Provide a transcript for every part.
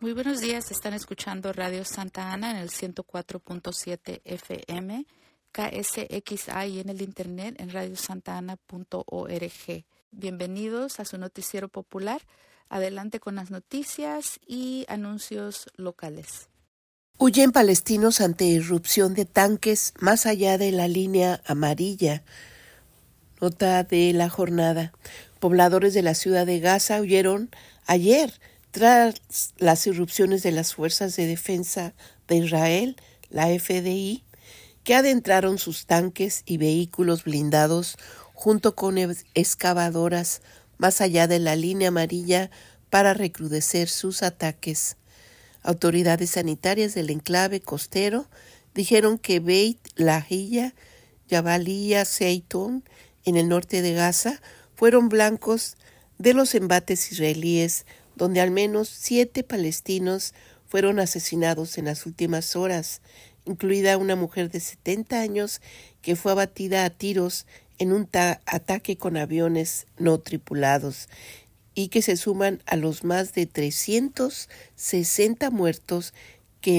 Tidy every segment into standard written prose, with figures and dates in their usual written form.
Muy buenos días, están escuchando Radio Santa Ana en el 104.7 FM, KSXA y en el internet en radiosantana.org. Bienvenidos a su noticiero popular. Adelante con las noticias y anuncios locales. Huyen palestinos ante irrupción de tanques más allá de la línea amarilla. Nota de la jornada. Pobladores de la ciudad de Gaza huyeron ayer tras las irrupciones de las Fuerzas de Defensa de Israel, la FDI, que adentraron sus tanques y vehículos blindados junto con excavadoras más allá de la línea amarilla para recrudecer sus ataques. Autoridades sanitarias del enclave costero dijeron que Beit Lahia, Jabalia Zeitoun, en el norte de Gaza, fueron blancos de los embates israelíes, donde al menos 7 palestinos fueron asesinados en las últimas horas, incluida una mujer de 70 años que fue abatida a tiros en un ataque con aviones no tripulados, y que se suman a los más de 360 muertos que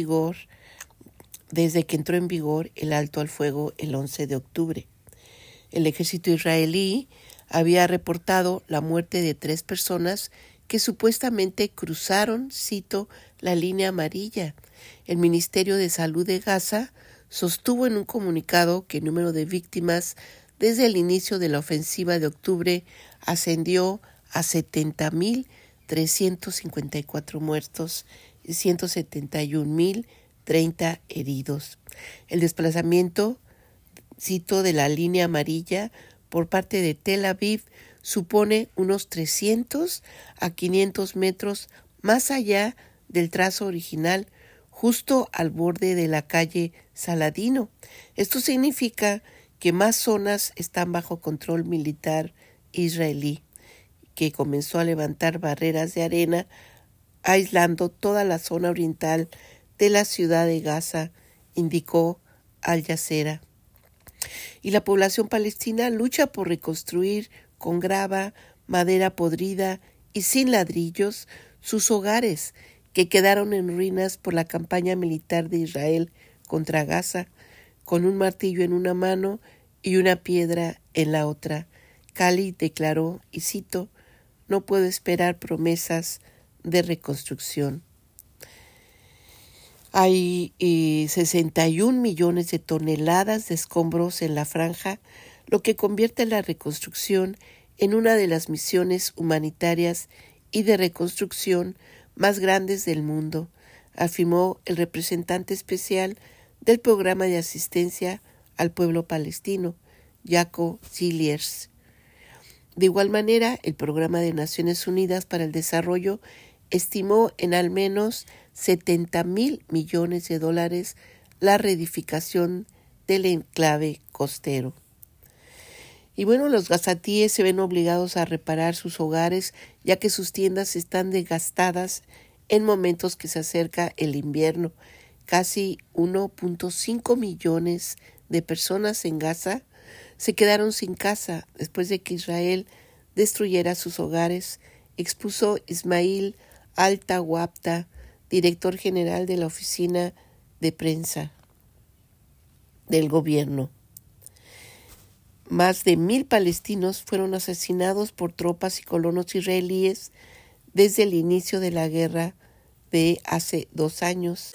desde que entró en vigor el alto al fuego el 11 de octubre. El ejército israelí había reportado la muerte de 3 personas que supuestamente cruzaron, cito, la línea amarilla. El Ministerio de Salud de Gaza sostuvo en un comunicado que el número de víctimas desde el inicio de la ofensiva de octubre ascendió a 70.354 muertos y 171.030 heridos. El desplazamiento, cito, de la línea amarilla por parte de Tel Aviv supone unos 300 a 500 metros más allá del trazo original, justo al borde de la calle Saladino. Esto significa que más zonas están bajo control militar israelí, que comenzó a levantar barreras de arena, aislando toda la zona oriental de la ciudad de Gaza, indicó Al Jazeera. Y la población palestina lucha por reconstruir con grava, madera podrida y sin ladrillos sus hogares que quedaron en ruinas por la campaña militar de Israel contra Gaza, con un martillo en una mano y una piedra en la otra. Khalid declaró, y cito, "No puedo esperar promesas de reconstrucción". Hay 61 millones de toneladas de escombros en la franja, lo que convierte la reconstrucción en una de las misiones humanitarias y de reconstrucción más grandes del mundo, afirmó el representante especial del Programa de Asistencia al Pueblo Palestino, Jaco Zilliers. De igual manera, el Programa de Naciones Unidas para el Desarrollo estimó en al menos $70,000 millones la reedificación del enclave costero. Y bueno, los gazatíes se ven obligados a reparar sus hogares, ya que sus tiendas están desgastadas en momentos que se acerca el invierno. Casi 1.5 millones de personas en Gaza se quedaron sin casa después de que Israel destruyera sus hogares, expuso Ismail Al-Tawabta, director general de la oficina de prensa del gobierno. Más de 1,000 palestinos fueron asesinados por tropas y colonos israelíes desde el inicio de la guerra de hace 2 años.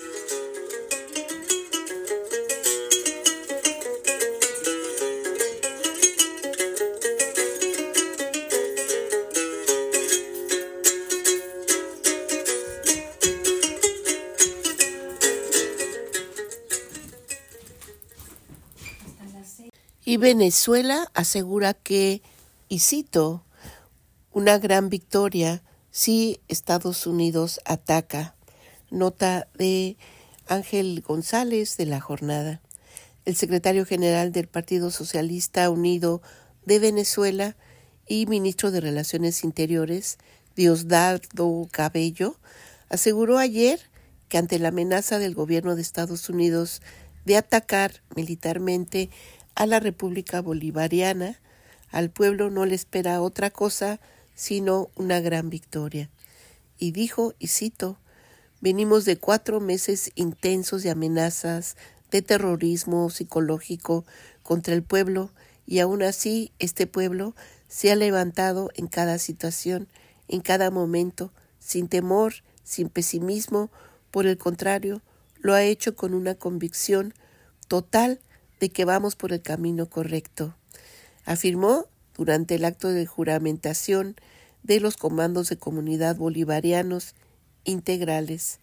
Y Venezuela asegura que, y cito, una gran victoria si Estados Unidos ataca. Nota de Ángel González de la jornada. El secretario general del Partido Socialista Unido de Venezuela y ministro de Relaciones Interiores, Diosdado Cabello, aseguró ayer que ante la amenaza del gobierno de Estados Unidos de atacar militarmente a la República Bolivariana, al pueblo no le espera otra cosa sino una gran victoria. Y dijo, y cito, Venimos de 4 meses intensos de amenazas, de terrorismo psicológico contra el pueblo, y aún así este pueblo se ha levantado en cada situación, en cada momento, sin temor, sin pesimismo. Por el contrario, lo ha hecho con una convicción total de que vamos por el camino correcto, afirmó durante el acto de juramentación de los comandos de comunidad bolivarianos integrales.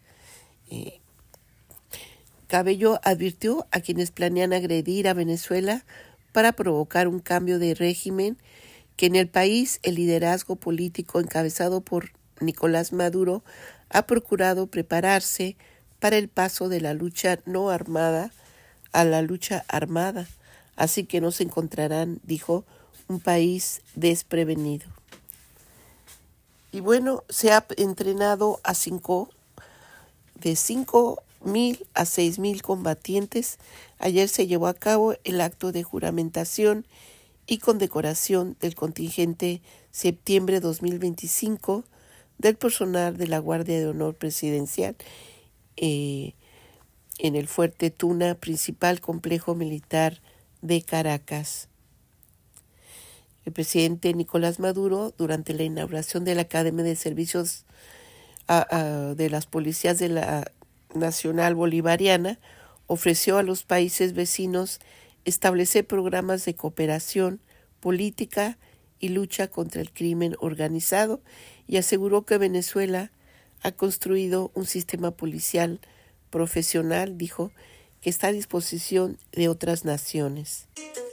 Cabello advirtió a quienes planean agredir a Venezuela para provocar un cambio de régimen que en el país el liderazgo político encabezado por Nicolás Maduro ha procurado prepararse para el paso de la lucha no armada a la lucha armada, así que no se encontrarán, dijo, un país desprevenido. Y bueno, se ha entrenado a 5.000 a 6.000 combatientes. Ayer se llevó a cabo el acto de juramentación y condecoración del contingente septiembre 2025 del personal de la Guardia de Honor Presidencial en el Fuerte Tuna, principal complejo militar de Caracas. El presidente Nicolás Maduro, durante la inauguración de la Academia de Servicios de las Policías de la Nacional Bolivariana, ofreció a los países vecinos establecer programas de cooperación política y lucha contra el crimen organizado, y aseguró que Venezuela ha construido un sistema policial profesional, dijo, que está a disposición de otras naciones.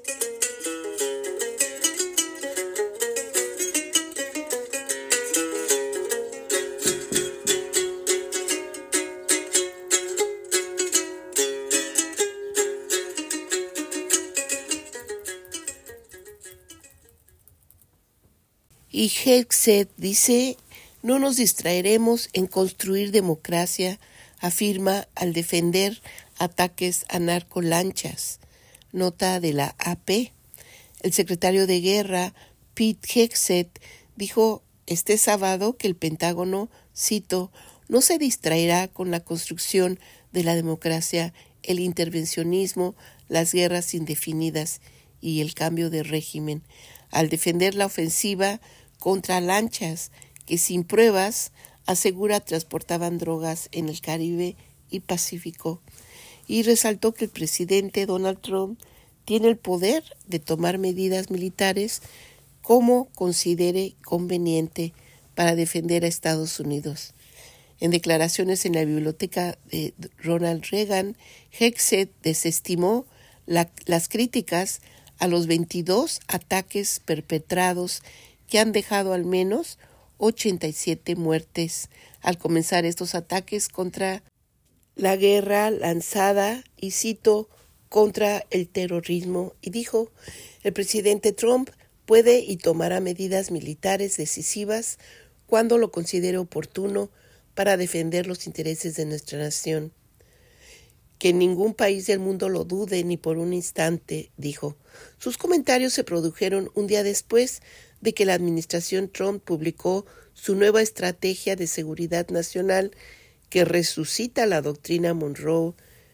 Y Hegseth dice, no nos distraeremos en construir democracia, afirma al defender ataques a narcolanchas. Nota de la AP. El secretario de Guerra, Pete Hegseth, dijo este sábado que el Pentágono, cito, no se distraerá con la construcción de la democracia, el intervencionismo, las guerras indefinidas y el cambio de régimen, al defender la ofensiva contra lanchas que sin pruebas, asegura, transportaban drogas en el Caribe y Pacífico, y resaltó que el presidente Donald Trump tiene el poder de tomar medidas militares como considere conveniente para defender a Estados Unidos. En declaraciones en la biblioteca de Ronald Reagan, Hegseth desestimó las críticas a los 22 ataques perpetrados que han dejado al menos 87 muertes al comenzar estos ataques contra la guerra lanzada, y cito, contra el terrorismo, y dijo, el presidente Trump puede y tomará medidas militares decisivas cuando lo considere oportuno para defender los intereses de nuestra nación. Que ningún país del mundo lo dude ni por un instante, dijo. Sus comentarios se produjeron un día después de que la administración Trump publicó su nueva estrategia de seguridad nacional que resucita la doctrina Monroe.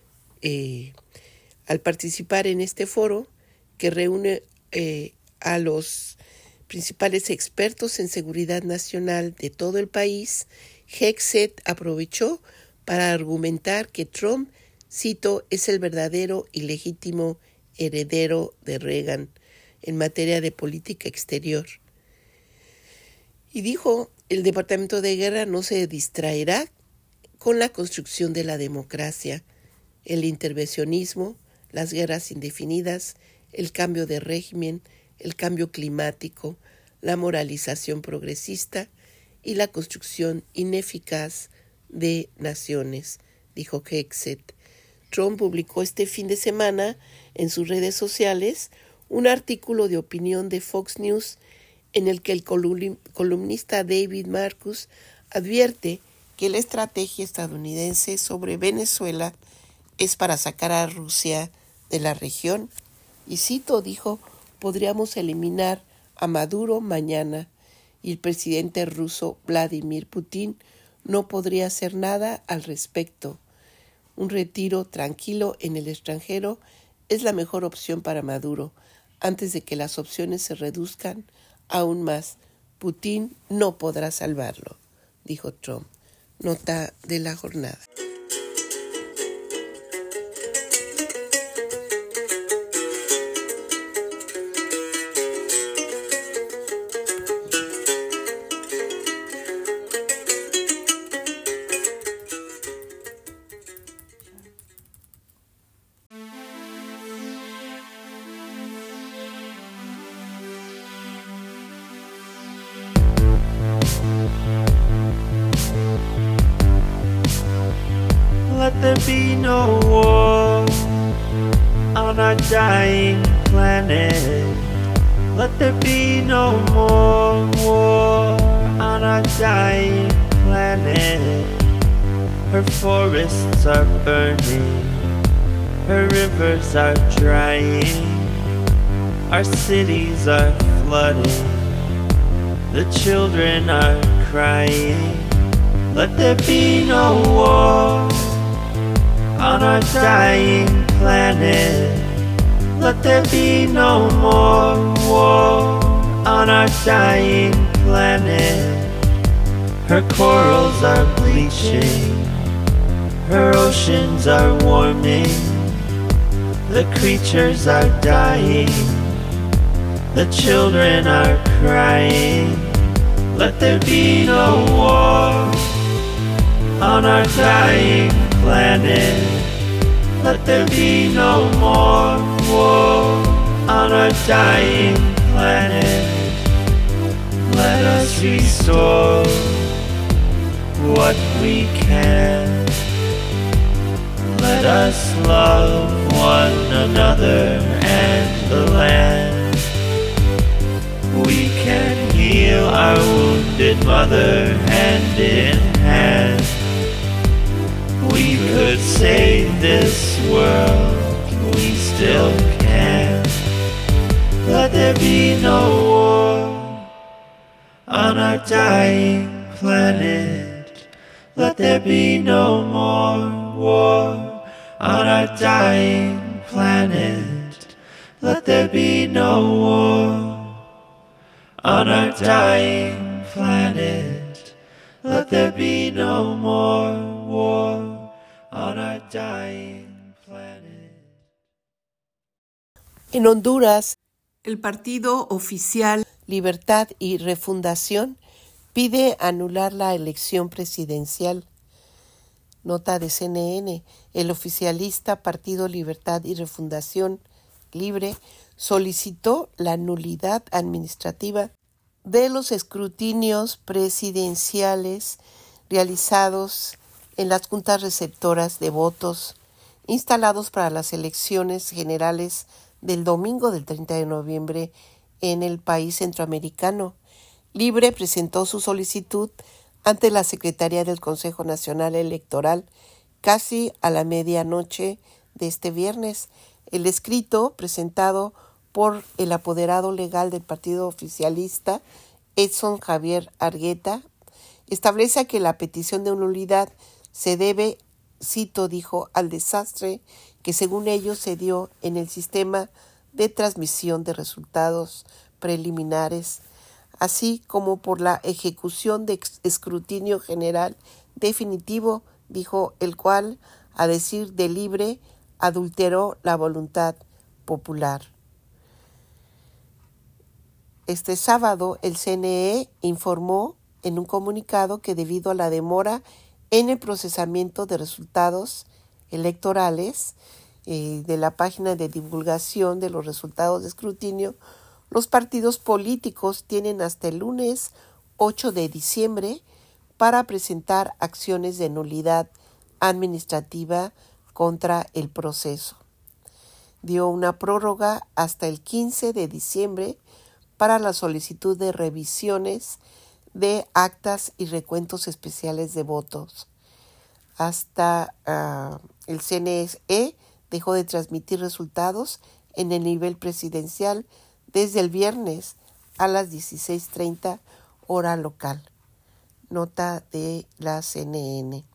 Al participar en este foro, que reúne a los principales expertos en seguridad nacional de todo el país, Hegseth aprovechó para argumentar que Trump, cito, es el verdadero y legítimo heredero de Reagan en materia de política exterior. Y dijo, el Departamento de Guerra no se distraerá con la construcción de la democracia, el intervencionismo, las guerras indefinidas, el cambio de régimen, el cambio climático, la moralización progresista y la construcción ineficaz de naciones, dijo Hegseth. Trump publicó este fin de semana en sus redes sociales un artículo de opinión de Fox News en el que el columnista David Marcus advierte que la estrategia estadounidense sobre Venezuela es para sacar a Rusia de la región. Y cito, dijo, podríamos eliminar a Maduro mañana y el presidente ruso Vladimir Putin no podría hacer nada al respecto. Un retiro tranquilo en el extranjero es la mejor opción para Maduro, antes de que las opciones se reduzcan aún más. Putin no podrá salvarlo, dijo Trump. Nota de la jornada. Let there be no war on our dying planet. Let there be no more war on our dying planet. Her forests are burning, her rivers are drying, our cities are flooding, the children are crying. Let there be no war on our dying planet. Let there be no more war on our dying planet. Her corals are bleaching, her oceans are warming, the creatures are dying, the children are crying. Let there be no war on our dying planet. Let there be no more war on our dying planet. Let us restore what we can. Let us love one another and the land. We can heal our wounded mother hand in hand. We could save this world, we still can. Let there be no war on our dying planet. Let there be no more war on our dying planet. Let there be no war on our dying planet. Let there be no more war on our dying planet. En Honduras, el partido oficial Libertad y Refundación pide anular la elección presidencial. Nota de CNN. El oficialista Partido Libertad y Refundación Libre solicitó la nulidad administrativa de los escrutinios presidenciales realizados en las juntas receptoras de votos instalados para las elecciones generales del domingo del 30 de noviembre en el país centroamericano. Libre presentó su solicitud ante la Secretaría del Consejo Nacional Electoral casi a la medianoche de este viernes. El escrito, presentado por el apoderado legal del partido oficialista, Edson Javier Argueta, establece que la petición de nulidad se debe, cito, dijo, al desastre que según ellos se dio en el sistema de transmisión de resultados preliminares, así como por la ejecución de escrutinio general definitivo, dijo, el cual, a decir de Libre, adulteró la voluntad popular. Este sábado, el CNE informó en un comunicado que debido a la demora en el procesamiento de resultados electorales de la página de divulgación de los resultados de escrutinio, los partidos políticos tienen hasta el lunes 8 de diciembre para presentar acciones de nulidad administrativa contra el proceso. Dio una prórroga hasta el 15 de diciembre para la solicitud de revisiones de actas y recuentos especiales de votos. Hasta el CNE dejó de transmitir resultados en el nivel presidencial desde el viernes a las 16:30 hora local. nota de la CNN.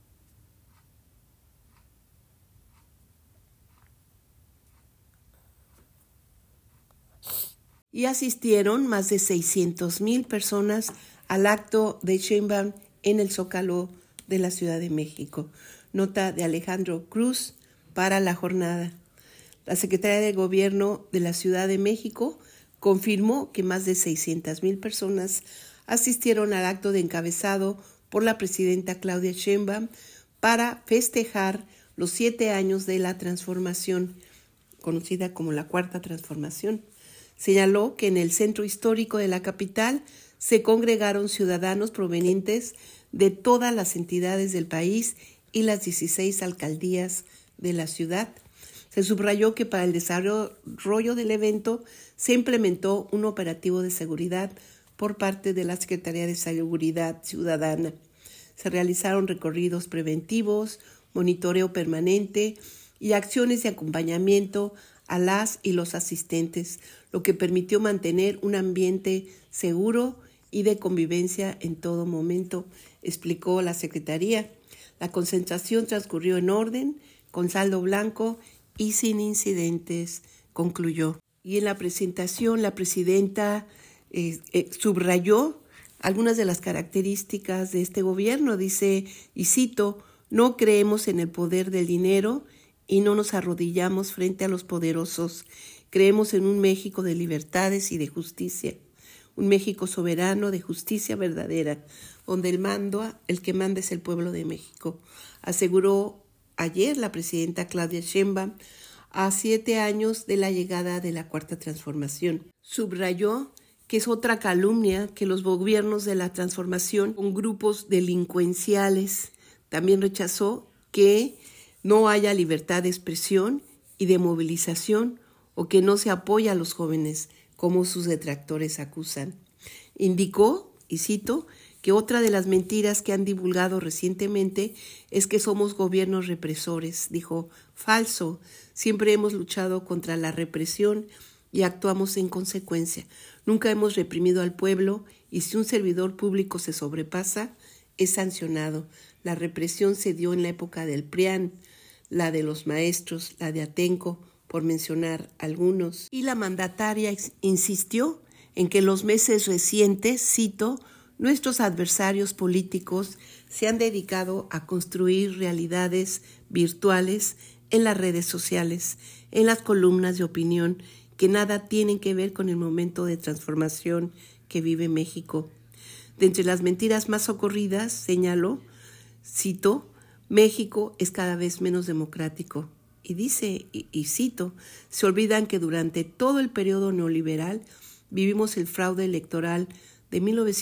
Y asistieron más de 600,000 personas al acto de Sheinbaum en el Zócalo de la Ciudad de México. Nota de Alejandro Cruz para La Jornada. La Secretaría de Gobierno de la Ciudad de México confirmó que más de 600,000 personas asistieron al acto de encabezado por la presidenta Claudia Sheinbaum para festejar los 7 años de la transformación, conocida como la Cuarta Transformación. Señaló que en el centro histórico de la capital se congregaron ciudadanos provenientes de todas las entidades del país y las 16 alcaldías de la ciudad. Se subrayó que para el desarrollo del evento se implementó un operativo de seguridad por parte de la Secretaría de Seguridad Ciudadana. Se realizaron recorridos preventivos, monitoreo permanente y acciones de acompañamiento a las y los asistentes, lo que permitió mantener un ambiente seguro y de convivencia en todo momento, explicó la Secretaría. La concentración transcurrió en orden, con saldo blanco y sin incidentes, concluyó. Y en la presentación, la presidenta subrayó algunas de las características de este gobierno. Dice, y cito, no creemos en el poder del dinero y no nos arrodillamos frente a los poderosos. Creemos en un México de libertades y de justicia, un México soberano de justicia verdadera, donde el que manda es el pueblo de México, aseguró ayer la presidenta Claudia Sheinbaum a 7 años de la llegada de la Cuarta Transformación. Subrayó que es otra calumnia que los gobiernos de la transformación con grupos delincuenciales. También rechazó que no haya libertad de expresión y de movilización o que no se apoya a los jóvenes, como sus detractores acusan. Indicó, y cito, que otra de las mentiras que han divulgado recientemente es que somos gobiernos represores. Dijo, falso, siempre hemos luchado contra la represión y actuamos en consecuencia. Nunca hemos reprimido al pueblo y si un servidor público se sobrepasa, es sancionado. La represión se dio en la época del PRIAN, la de los maestros, la de Atenco, por mencionar algunos. Y la mandataria insistió en que en los meses recientes, cito, nuestros adversarios políticos se han dedicado a construir realidades virtuales en las redes sociales, en las columnas de opinión, que nada tienen que ver con el momento de transformación que vive México. De entre las mentiras más ocurridas, señaló, cito, México es cada vez menos democrático. Y dice, y cito, se olvidan que durante todo el periodo neoliberal vivimos el fraude electoral de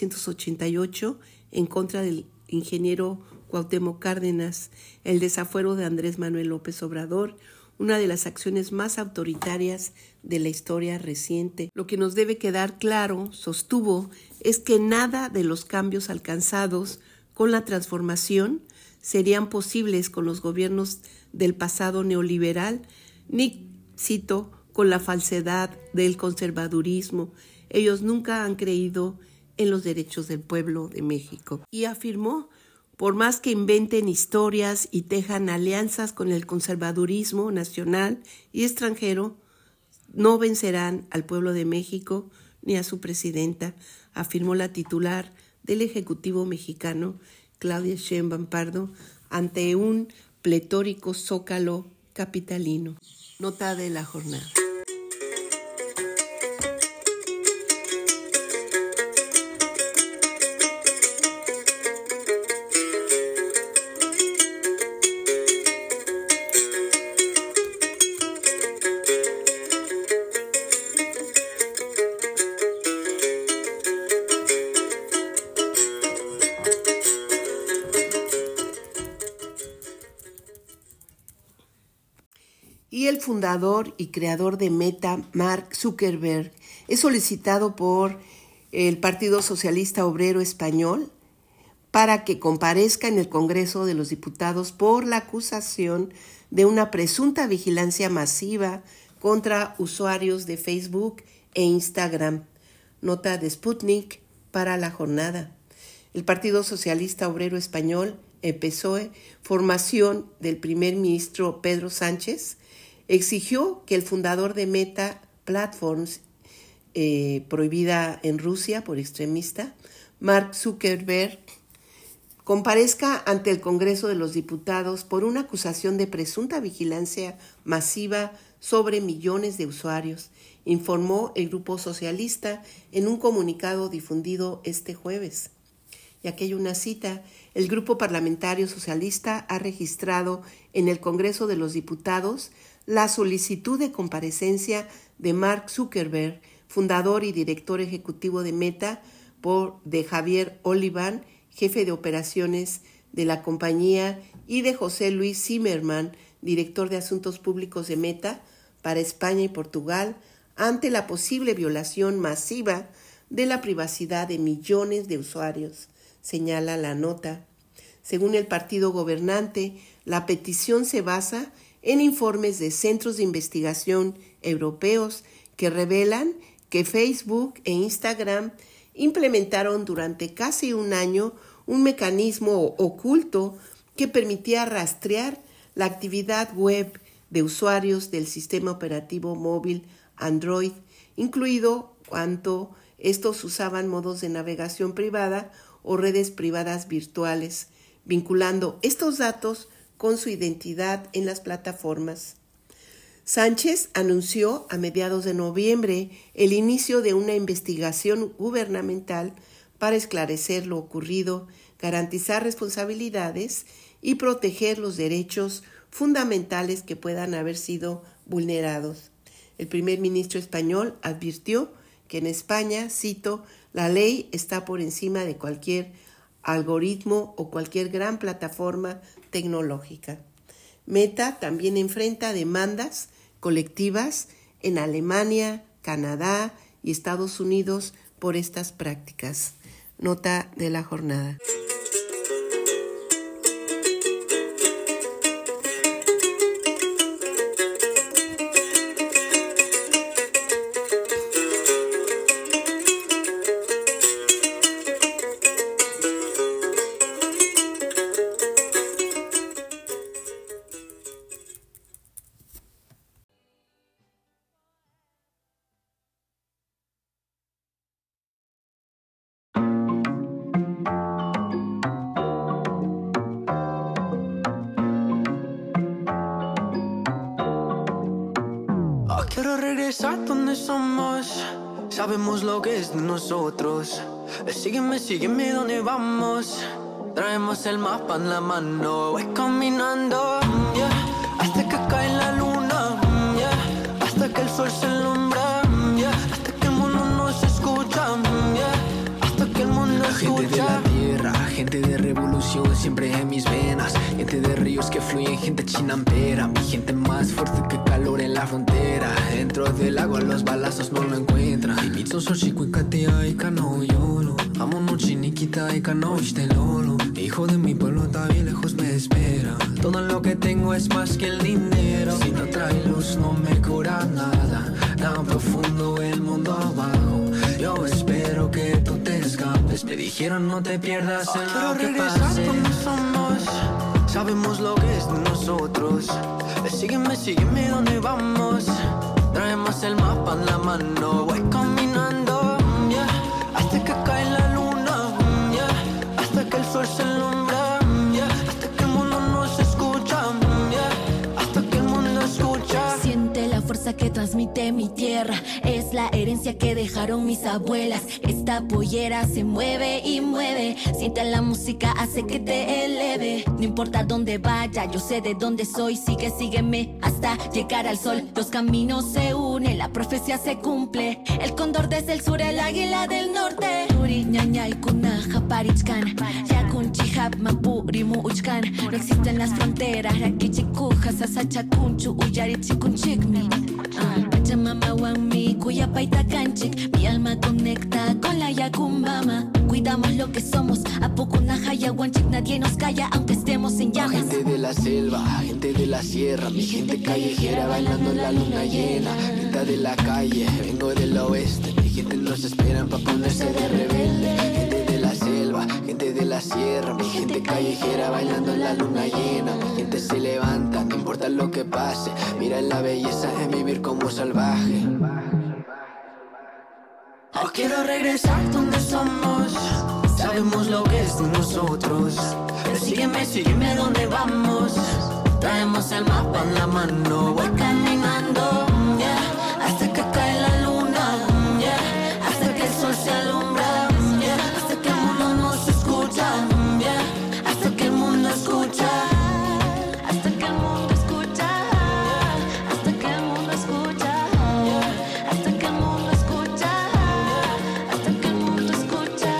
1988 en contra del ingeniero Cuauhtémoc Cárdenas, el desafuero de Andrés Manuel López Obrador, una de las acciones más autoritarias de la historia reciente. Lo que nos debe quedar claro, sostuvo, es que nada de los cambios alcanzados con la transformación serían posibles con los gobiernos del pasado neoliberal, ni, cito, con la falsedad del conservadurismo. Ellos nunca han creído en los derechos del pueblo de México. Y afirmó, por más que inventen historias y tejan alianzas con el conservadurismo nacional y extranjero, no vencerán al pueblo de México ni a su presidenta, afirmó la titular del Ejecutivo mexicano, Claudia Sheinbaum Pardo, ante un pletórico zócalo capitalino. Nota de la jornada. Y el fundador y creador de Meta, Mark Zuckerberg, es solicitado por el Partido Socialista Obrero Español para que comparezca en el Congreso de los Diputados por la acusación de una presunta vigilancia masiva contra usuarios de Facebook e Instagram. Nota de Sputnik para la jornada. El Partido Socialista Obrero Español, el PSOE, formación del primer ministro Pedro Sánchez, exigió que el fundador de Meta Platforms, prohibida en Rusia por extremista, Mark Zuckerberg, comparezca ante el Congreso de los Diputados por una acusación de presunta vigilancia masiva sobre millones de usuarios, informó el Grupo Socialista en un comunicado difundido este jueves. Y aquí hay una cita: el Grupo Parlamentario Socialista ha registrado en el Congreso de los Diputados la solicitud de comparecencia de Mark Zuckerberg, fundador y director ejecutivo de Meta, de Javier Olivan, jefe de operaciones de la compañía, y de José Luis Zimmerman, director de Asuntos Públicos de Meta, para España y Portugal, ante la posible violación masiva de la privacidad de millones de usuarios, señala la nota. Según el partido gobernante, la petición se basa en informes de centros de investigación europeos que revelan que Facebook e Instagram implementaron durante casi un año un mecanismo oculto que permitía rastrear la actividad web de usuarios del sistema operativo móvil Android, incluido cuando estos usaban modos de navegación privada o redes privadas virtuales, vinculando estos datos con su identidad en las plataformas. Sánchez anunció a mediados de noviembre el inicio de una investigación gubernamental para esclarecer lo ocurrido, garantizar responsabilidades y proteger los derechos fundamentales que puedan haber sido vulnerados. El primer ministro español advirtió que en España, cito, la ley está por encima de cualquier algoritmo o cualquier gran plataforma tecnológica. Meta también enfrenta demandas colectivas en Alemania, Canadá y Estados Unidos por estas prácticas. Nota de la jornada. Quiero regresar donde somos, sabemos lo que es de nosotros. Sígueme, sígueme donde vamos, traemos el mapa en la mano. Voy caminando, yeah, hasta que cae la luna, yeah, hasta que el sol se alumbra, yeah, hasta que el mundo nos escucha, yeah, hasta que el mundo escucha. Gente de la tierra, gente de revolución siempre en mis venas, gente de ríos que fluyen, gente chinampera, mi gente más fuerte que calor en la frontera. Dentro del agua los balazos no lo encuentran. Dimitso soshikui katea y cano yolo, amo no chiniquita y cano ishte lolo. Hijo de mi pueblo está bien lejos me espera. Todo lo que tengo es más que el dinero. Si no trae luz no me cura nada. Tan profundo el mundo abajo. Yo espero que tú te escapes. Me dijeron no te pierdas en lo que pase. Donde somos, sabemos lo que es de nosotros. Sígueme, sígueme donde vamos, traemos el mapa en la mano. Voy caminando, yeah, hasta que cae la luna, yeah, hasta que el sol se alumbra, yeah, hasta que el mundo nos escucha, yeah, hasta que el mundo escucha. Siente la fuerza que transmite mi tierra, es la herencia que dejaron mis abuelas. Esta pollera se mueve y mueve, siente la música, hace que te eleve. No importa dónde vaya, yo sé de dónde soy. Sigue, sígueme hasta llegar al sol. Los caminos se unen, la profecía se cumple. El cóndor desde el sur, el águila del norte. Turi, ñaña y kunaja parichkan, yakun chihap mapurimu uchkan. No existen las fronteras, rakichikuja sasachacunchu uyarichikunchikmi. Pachamama wanmi kuya paita canchik, mi alma conecta con la yakumbama. Cuidamos lo que somos, a poco naja wanchik, nadie nos calla aunque estemos en llamas. Gente de la selva, gente de la sierra, mi gente callejera bailando en la luna llena. Pinta de la calle, vengo del oeste, mi gente nos esperan pa' ponerse de rebelde. Gente de la selva, gente callejera bailando en la luna llena. La gente se levanta, no importa lo que pase. Mira la belleza en vivir como salvaje. Oh, quiero regresar donde somos. Sabemos lo que es de nosotros. Sígueme, sígueme donde vamos. Traemos el mapa en la mano. Voy caminando, yeah, hasta que cae la luna, yeah, hasta que el sol se alumbra, yeah, hasta que el mundo nos escucha, yeah, hasta que el mundo escucha, hasta que el mundo escucha, hasta que el mundo escucha, hasta que el mundo escucha, hasta que el mundo escucha.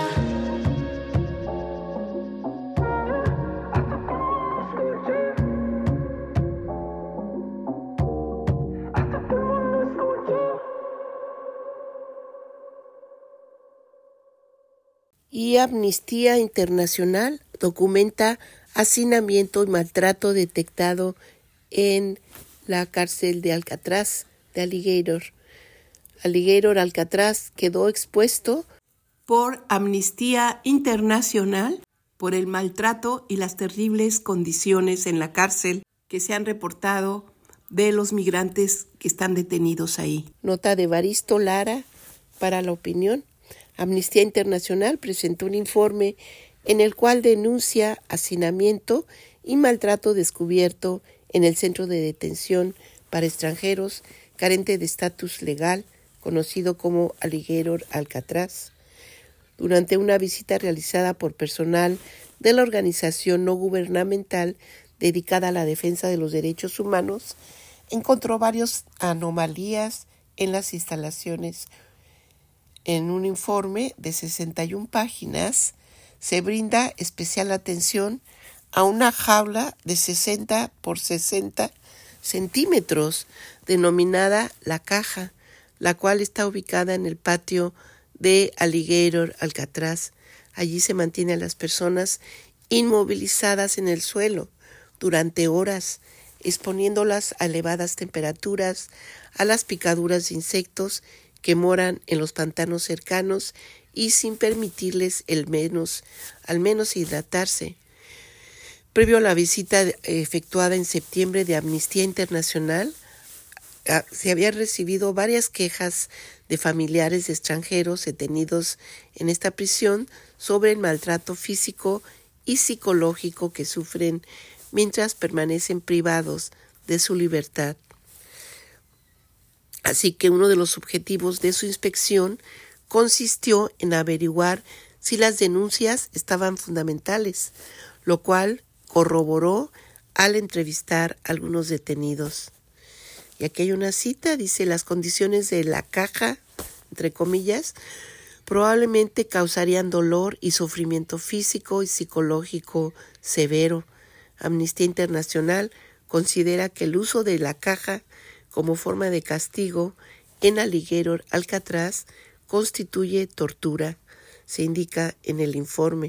Y Amnistía Internacional documenta hacinamiento y maltrato detectado en la cárcel de Alcatraz, de Alligator. Alligator Alcatraz quedó expuesto por Amnistía Internacional por el maltrato y las terribles condiciones en la cárcel que se han reportado de los migrantes que están detenidos ahí. Nota de Evaristo Lara para La Opinión. Amnistía Internacional presentó un informe en el cual denuncia hacinamiento y maltrato descubierto en el centro de detención para extranjeros carente de estatus legal, conocido como Alligator Alcatraz. Durante una visita realizada por personal de la organización no gubernamental dedicada a la defensa de los derechos humanos, encontró varias anomalías en las instalaciones. En un informe de 61 páginas se brinda especial atención a una jaula de 60 por 60 centímetros denominada La Caja, la cual está ubicada en el patio de Alligator Alcatraz. Allí se mantiene a las personas inmovilizadas en el suelo durante horas, exponiéndolas a elevadas temperaturas, a las picaduras de insectos que moran en los pantanos cercanos y sin permitirles al menos hidratarse. Previo a la visita efectuada en septiembre de Amnistía Internacional, se habían recibido varias quejas de familiares de extranjeros detenidos en esta prisión sobre el maltrato físico y psicológico que sufren mientras permanecen privados de su libertad. Así que uno de los objetivos de su inspección consistió en averiguar si las denuncias estaban fundamentales, lo cual corroboró al entrevistar a algunos detenidos. Y aquí hay una cita, dice: las condiciones de la caja, entre comillas, probablemente causarían dolor y sufrimiento físico y psicológico severo. Amnistía Internacional considera que el uso de la caja como forma de castigo en Alligator Alcatraz constituye tortura, se indica en el informe.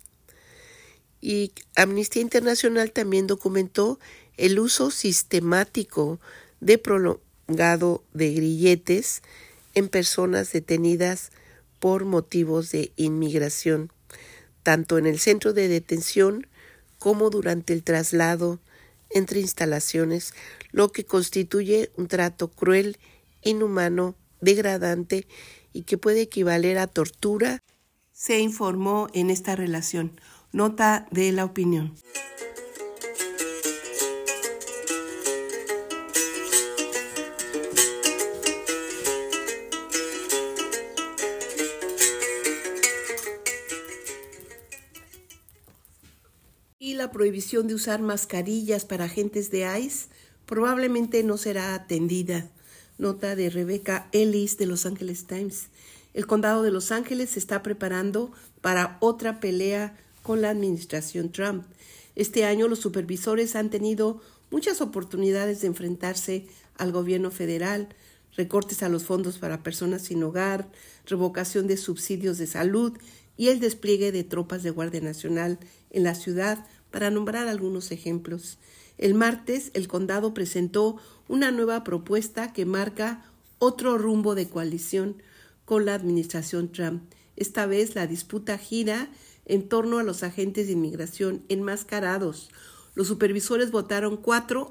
Y Amnistía Internacional también documentó el uso sistemático de prolongado de grilletes en personas detenidas por motivos de inmigración, tanto en el centro de detención como durante el traslado entre instalaciones, lo que constituye un trato cruel, inhumano, degradante y que puede equivaler a tortura, se informó en esta relación. Nota de La Opinión. Y la prohibición de usar mascarillas para agentes de ICE probablemente no será atendida. Nota de Rebecca Ellis de Los Angeles Times. El condado de Los Ángeles se está preparando para otra pelea con la administración Trump. Este año los supervisores han tenido muchas oportunidades de enfrentarse al gobierno federal, recortes a los fondos para personas sin hogar, revocación de subsidios de salud y el despliegue de tropas de Guardia Nacional en la ciudad, para nombrar algunos ejemplos. El martes, el condado presentó una nueva propuesta que marca otro rumbo de coalición con la administración Trump. Esta vez la disputa gira en torno a los agentes de inmigración enmascarados. Los supervisores votaron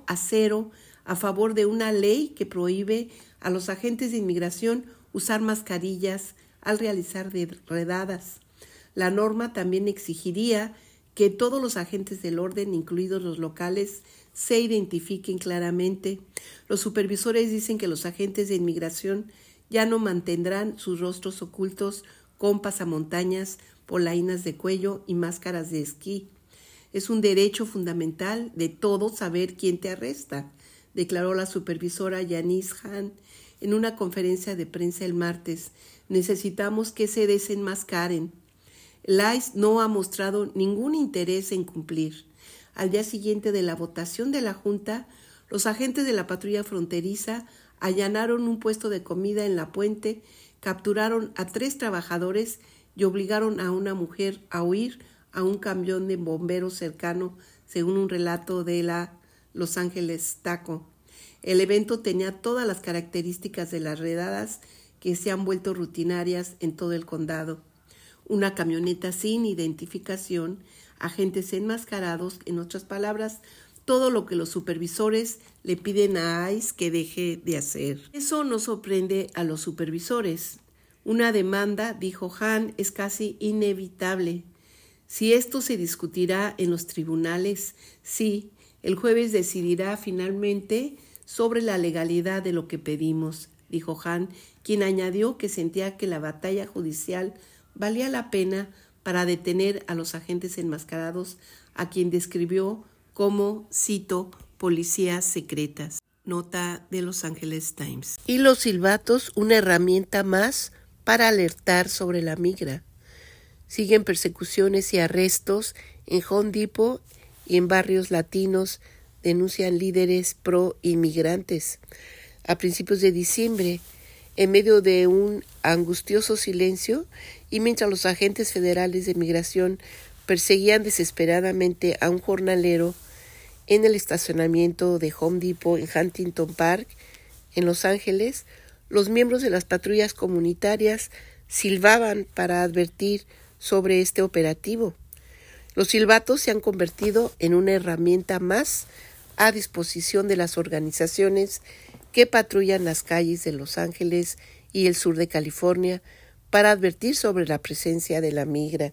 4-0 a favor de una ley que prohíbe a los agentes de inmigración usar mascarillas al realizar redadas. La norma también exigiría que todos los agentes del orden, incluidos los locales, se identifiquen claramente. Los supervisores dicen que los agentes de inmigración ya no mantendrán sus rostros ocultos con pasamontañas, polainas de cuello y máscaras de esquí. Es un derecho fundamental de todos saber quién te arresta, declaró la supervisora Janice Hahn en una conferencia de prensa el martes. Necesitamos que se desenmascaren. El ICE no ha mostrado ningún interés en cumplir. Al día siguiente de la votación de la Junta, los agentes de la patrulla fronteriza allanaron un puesto de comida en la puente, capturaron a 3 trabajadores y obligaron a una mujer a huir a un camión de bomberos cercano, según un relato de la Los Angeles Taco. El evento tenía todas las características de las redadas que se han vuelto rutinarias en todo el condado. Una camioneta sin identificación, agentes enmascarados, en otras palabras, todo lo que los supervisores le piden a ICE que deje de hacer. Eso no sorprende a los supervisores. Una demanda, dijo Hahn, es casi inevitable. Si esto se discutirá en los tribunales, sí, el jueves decidirá finalmente sobre la legalidad de lo que pedimos, dijo Hahn, quien añadió que sentía que la batalla judicial valía la pena para detener a los agentes enmascarados, a quien describió como, cito, policías secretas. Nota de Los Angeles Times. Y los silbatos, una herramienta más para alertar sobre la migra. Siguen persecuciones y arrestos en Home Depot y en barrios latinos, denuncian líderes pro-inmigrantes. A principios de diciembre, en medio de un angustioso silencio y mientras los agentes federales de migración perseguían desesperadamente a un jornalero en el estacionamiento de Home Depot en Huntington Park, en Los Ángeles, los miembros de las patrullas comunitarias silbaban para advertir sobre este operativo. Los silbatos se han convertido en una herramienta más a disposición de las organizaciones que patrullan las calles de Los Ángeles y el sur de California para advertir sobre la presencia de la migra.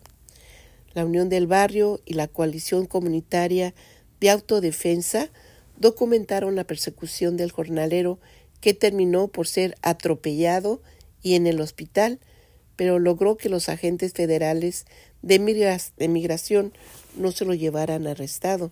La Unión del Barrio y la Coalición Comunitaria de Autodefensa documentaron la persecución del jornalero que terminó por ser atropellado y en el hospital, pero logró que los agentes federales de migración no se lo llevaran arrestado.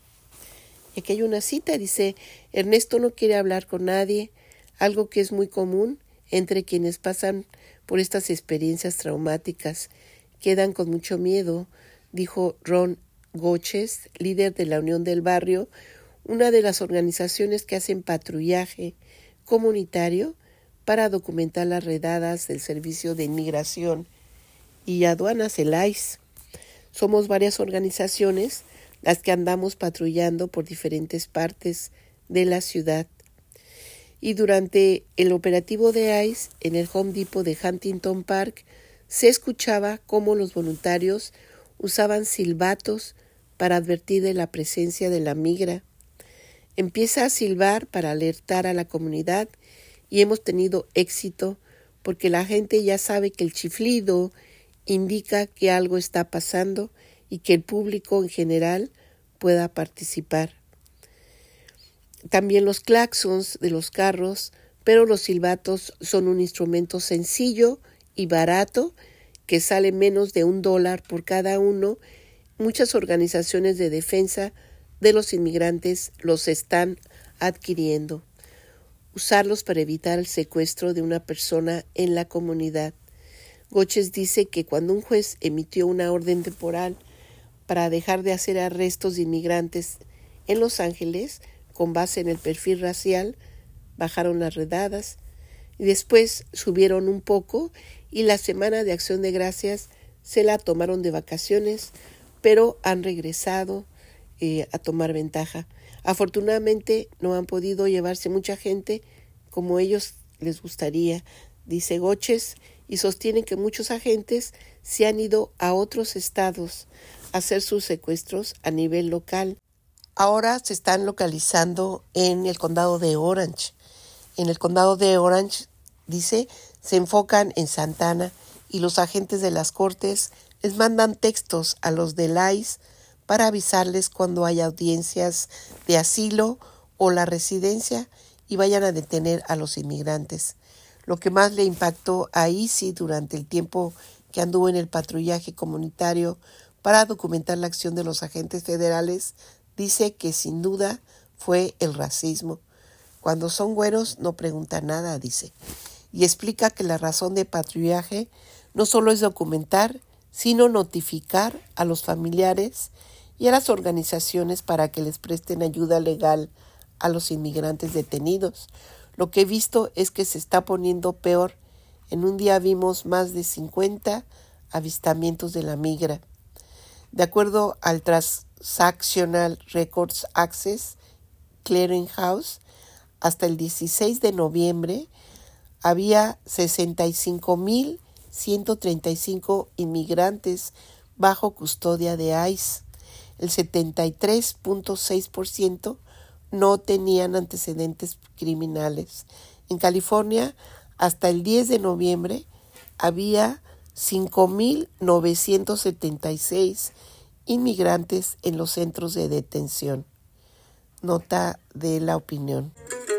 Y aquí hay una cita, dice: Ernesto no quiere hablar con nadie, algo que es muy común entre quienes pasan por estas experiencias traumáticas. Quedan con mucho miedo, dijo Ron Goches, líder de la Unión del Barrio, una de las organizaciones que hacen patrullaje comunitario para documentar las redadas del Servicio de Inmigración y Aduanas, el ICE. Somos varias organizaciones las que andamos patrullando por diferentes partes de la ciudad. Y durante el operativo de ICE en el Home Depot de Huntington Park se escuchaba cómo los voluntarios usaban silbatos para advertir de la presencia de la migra. Empieza a silbar para alertar a la comunidad y hemos tenido éxito porque la gente ya sabe que el chiflido indica que algo está pasando y que el público en general pueda participar. También los claxons de los carros, pero los silbatos son un instrumento sencillo y barato que sale menos de $1 por cada uno. Muchas organizaciones de defensa de los inmigrantes los están adquiriendo. Usarlos para evitar el secuestro de una persona en la comunidad. Goches dice que cuando un juez emitió una orden temporal para dejar de hacer arrestos de inmigrantes en Los Ángeles, con base en el perfil racial, bajaron las redadas y después subieron un poco y la Semana de Acción de Gracias se la tomaron de vacaciones, pero han regresado a tomar ventaja. Afortunadamente no han podido llevarse mucha gente como ellos les gustaría, dice Goches, y sostienen que muchos agentes se han ido a otros estados a hacer sus secuestros a nivel local. Ahora se están localizando en el condado de Orange. En el condado de Orange, dice, se enfocan en Santana y los agentes de las cortes les mandan textos a los del ICE para avisarles cuando haya audiencias de asilo o la residencia y vayan a detener a los inmigrantes. Lo que más le impactó a Isi durante el tiempo que anduvo en el patrullaje comunitario para documentar la acción de los agentes federales, dice que sin duda fue el racismo. Cuando son güeros no preguntan nada, dice. Y explica que la razón de patrullaje no solo es documentar, sino notificar a los familiares y a las organizaciones para que les presten ayuda legal a los inmigrantes detenidos. Lo que he visto es que se está poniendo peor. En un día vimos más de 50 avistamientos de la migra. De acuerdo al Transactional Records Access Clearinghouse, hasta el 16 de noviembre había 65,135 inmigrantes bajo custodia de ICE. El 73.6% no tenían antecedentes criminales. En California, hasta el 10 de noviembre, había 5,976 inmigrantes en los centros de detención. Nota de La Opinión.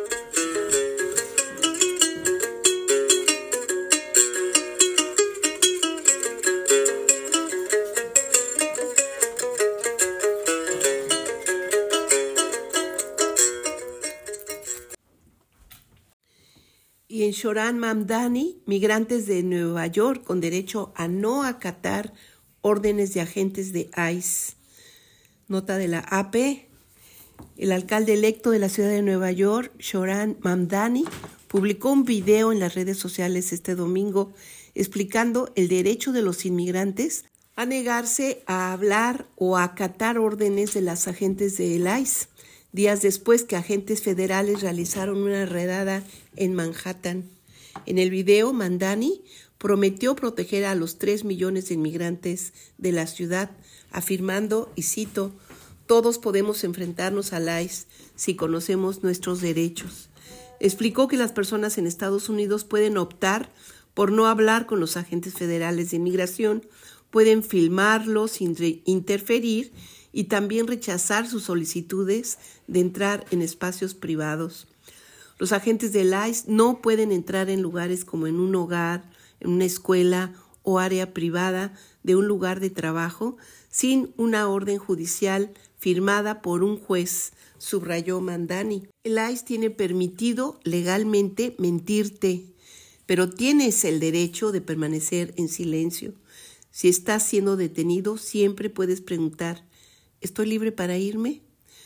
Y en Shoran Mamdani, migrantes de Nueva York con derecho a no acatar órdenes de agentes de ICE. Nota de la AP. El alcalde electo de la ciudad de Nueva York, Shoran Mamdani, publicó un video en las redes sociales este domingo explicando el derecho de los inmigrantes a negarse a hablar o a acatar órdenes de las agentes del ICE, días después que agentes federales realizaron una redada en Manhattan. En el video, Mamdani prometió proteger a los 3 millones de inmigrantes de la ciudad, afirmando, y cito, «Todos podemos enfrentarnos al ICE si conocemos nuestros derechos». Explicó que las personas en Estados Unidos pueden optar por no hablar con los agentes federales de inmigración, pueden filmarlos sin interferir y también rechazar sus solicitudes de entrar en espacios privados. Los agentes del ICE no pueden entrar en lugares como en un hogar, en una escuela o área privada de un lugar de trabajo sin una orden judicial firmada por un juez, subrayó Mamdani. El ICE tiene permitido legalmente mentirte, pero tienes el derecho de permanecer en silencio. Si estás siendo detenido, siempre puedes preguntar, ¿estoy libre para irme?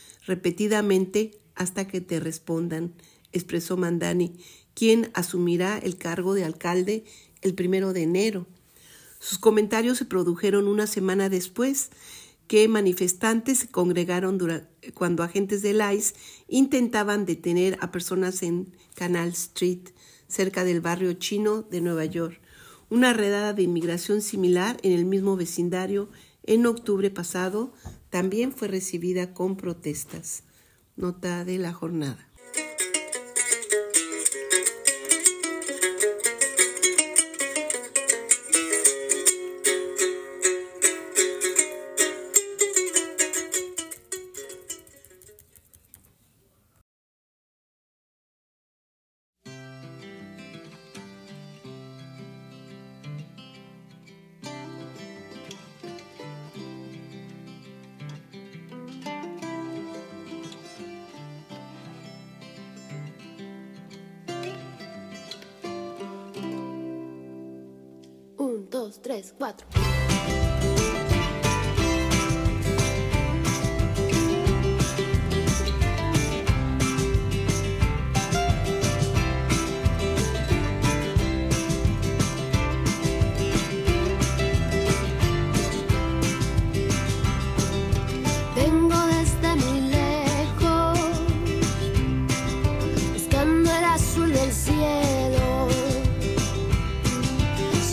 Repetidamente hasta que te respondan, expresó Mamdani, quien asumirá el cargo de alcalde el 1 de enero. Sus comentarios se produjeron una semana después que manifestantes se congregaron cuando agentes del ICE intentaban detener a personas en Canal Street, cerca del barrio chino de Nueva York. Una redada de inmigración similar en el mismo vecindario en octubre pasado también fue recibida con protestas. Nota de la jornada. Un, dos, tres, cuatro. Vengo desde muy lejos, buscando el azul del cielo.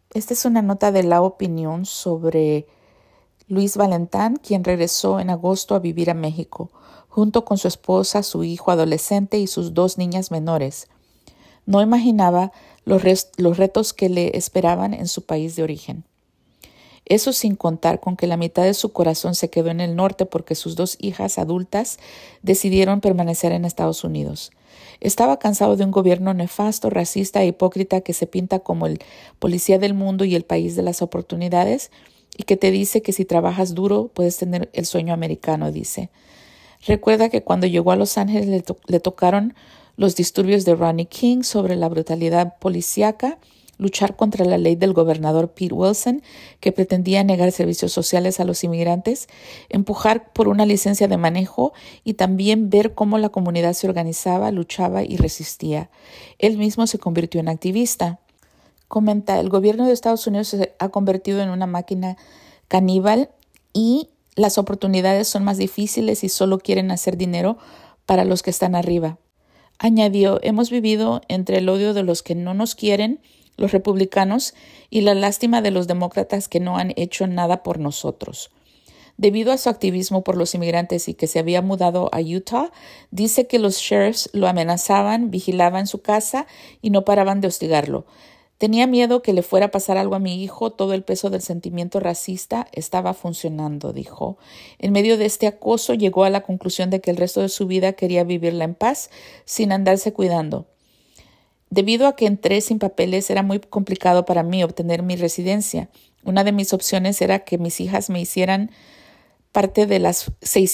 Esta es una nota de La Opinión sobre Luis Valentán, quien regresó en agosto a vivir a México, junto con su esposa, su hijo adolescente y sus 2 niñas menores. No imaginaba los retos que le esperaban en su país de origen. Eso sin contar con que la mitad de su corazón se quedó en el norte porque sus 2 hijas adultas decidieron permanecer en Estados Unidos. Estaba cansado de un gobierno nefasto, racista e hipócrita que se pinta como el policía del mundo y el país de las oportunidades y que te dice que si trabajas duro puedes tener el sueño americano, dice. Recuerda que cuando llegó a Los Ángeles le tocaron los disturbios de Rodney King sobre la brutalidad policíaca, luchar contra la ley del gobernador Pete Wilson, que pretendía negar servicios sociales a los inmigrantes, empujar por una licencia de manejo y también ver cómo la comunidad se organizaba, luchaba y resistía. Él mismo se convirtió en activista. Comenta, el gobierno de Estados Unidos se ha convertido en una máquina caníbal y las oportunidades son más difíciles y solo quieren hacer dinero para los que están arriba. Añadió, hemos vivido entre el odio de los que no nos quieren, los republicanos, y la lástima de los demócratas que no han hecho nada por nosotros. Debido a su activismo por los inmigrantes y que se había mudado a Utah, dice que los sheriffs lo amenazaban, vigilaban su casa y no paraban de hostigarlo. Tenía miedo que le fuera a pasar algo a mi hijo, todo el peso del sentimiento racista estaba funcionando, dijo. En medio de este acoso llegó a la conclusión de que el resto de su vida quería vivirla en paz, sin andarse cuidando. Debido a que entré sin papeles, era muy complicado para mí obtener mi residencia. Una de mis opciones era que mis hijas se hicieran parte de las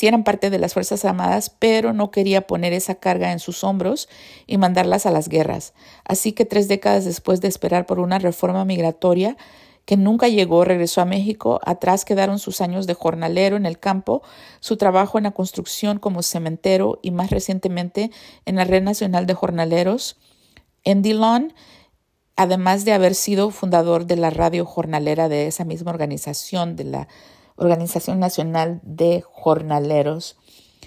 Fuerzas Armadas, pero no quería poner esa carga en sus hombros y mandarlas a las guerras. Así que 3 décadas después de esperar por una reforma migratoria que nunca llegó, regresó a México. Atrás quedaron sus años de jornalero en el campo, su trabajo en la construcción como cementero y más recientemente en la Red Nacional de Jornaleros en Dillon, además de haber sido fundador de la radio jornalera de esa misma organización, de la Organización Nacional de Jornaleros.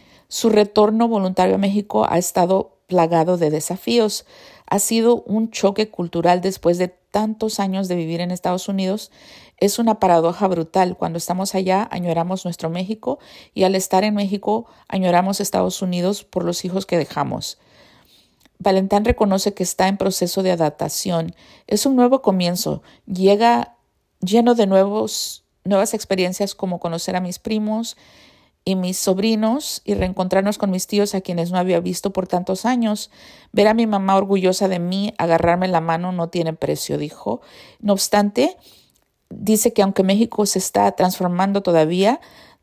Su retorno voluntario a México ha estado plagado de desafíos. Ha sido un choque cultural después de tantos años de vivir en Estados Unidos. Es una paradoja brutal. Cuando estamos allá, añoramos nuestro México y al estar en México, añoramos Estados Unidos por los hijos que dejamos. Valentán reconoce que está en proceso de adaptación. Es un nuevo comienzo. Llega lleno de nuevas experiencias como conocer a mis primos y mis sobrinos y reencontrarnos con mis tíos a quienes no había visto por tantos años. Ver a mi mamá orgullosa de mí, agarrarme la mano no tiene precio, dijo. No obstante, dice que aunque México se está transformando todavía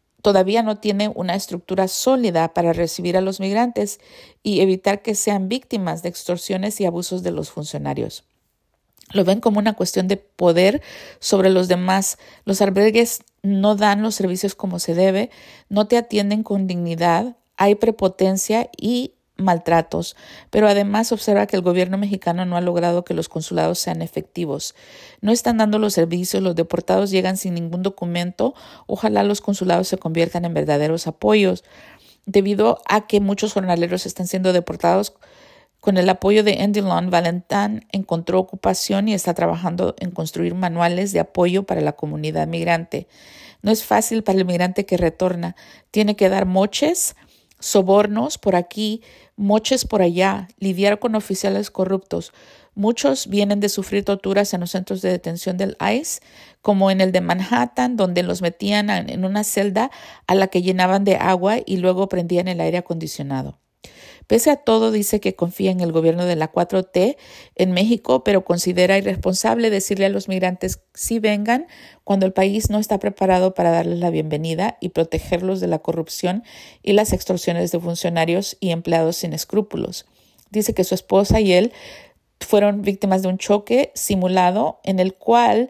no tiene una estructura sólida para recibir a los migrantes y evitar que sean víctimas de extorsiones y abusos de los funcionarios. Lo ven como una cuestión de poder sobre los demás. Los albergues no dan los servicios como se debe, no te atienden con dignidad, hay prepotencia y maltratos, pero además observa que el gobierno mexicano no ha logrado que los consulados sean efectivos. No están dando los servicios, los deportados llegan sin ningún documento. Ojalá los consulados se conviertan en verdaderos apoyos. Debido a que muchos jornaleros están siendo deportados, con el apoyo de Endilon, Valentán encontró ocupación y está trabajando en construir manuales de apoyo para la comunidad migrante. No es fácil para el migrante que retorna. Tiene que dar moches, sobornos por aquí, moches por allá, lidiar con oficiales corruptos. Muchos vienen de sufrir torturas en los centros de detención del ICE, como en el de Manhattan, donde los metían en una celda a la que llenaban de agua y luego prendían el aire acondicionado. Pese a todo, dice que confía en el gobierno de la 4T en México, pero considera irresponsable decirle a los migrantes sí vengan cuando el país no está preparado para darles la bienvenida y protegerlos de la corrupción y las extorsiones de funcionarios y empleados sin escrúpulos. Dice que su esposa y él fueron víctimas de un choque simulado en el cual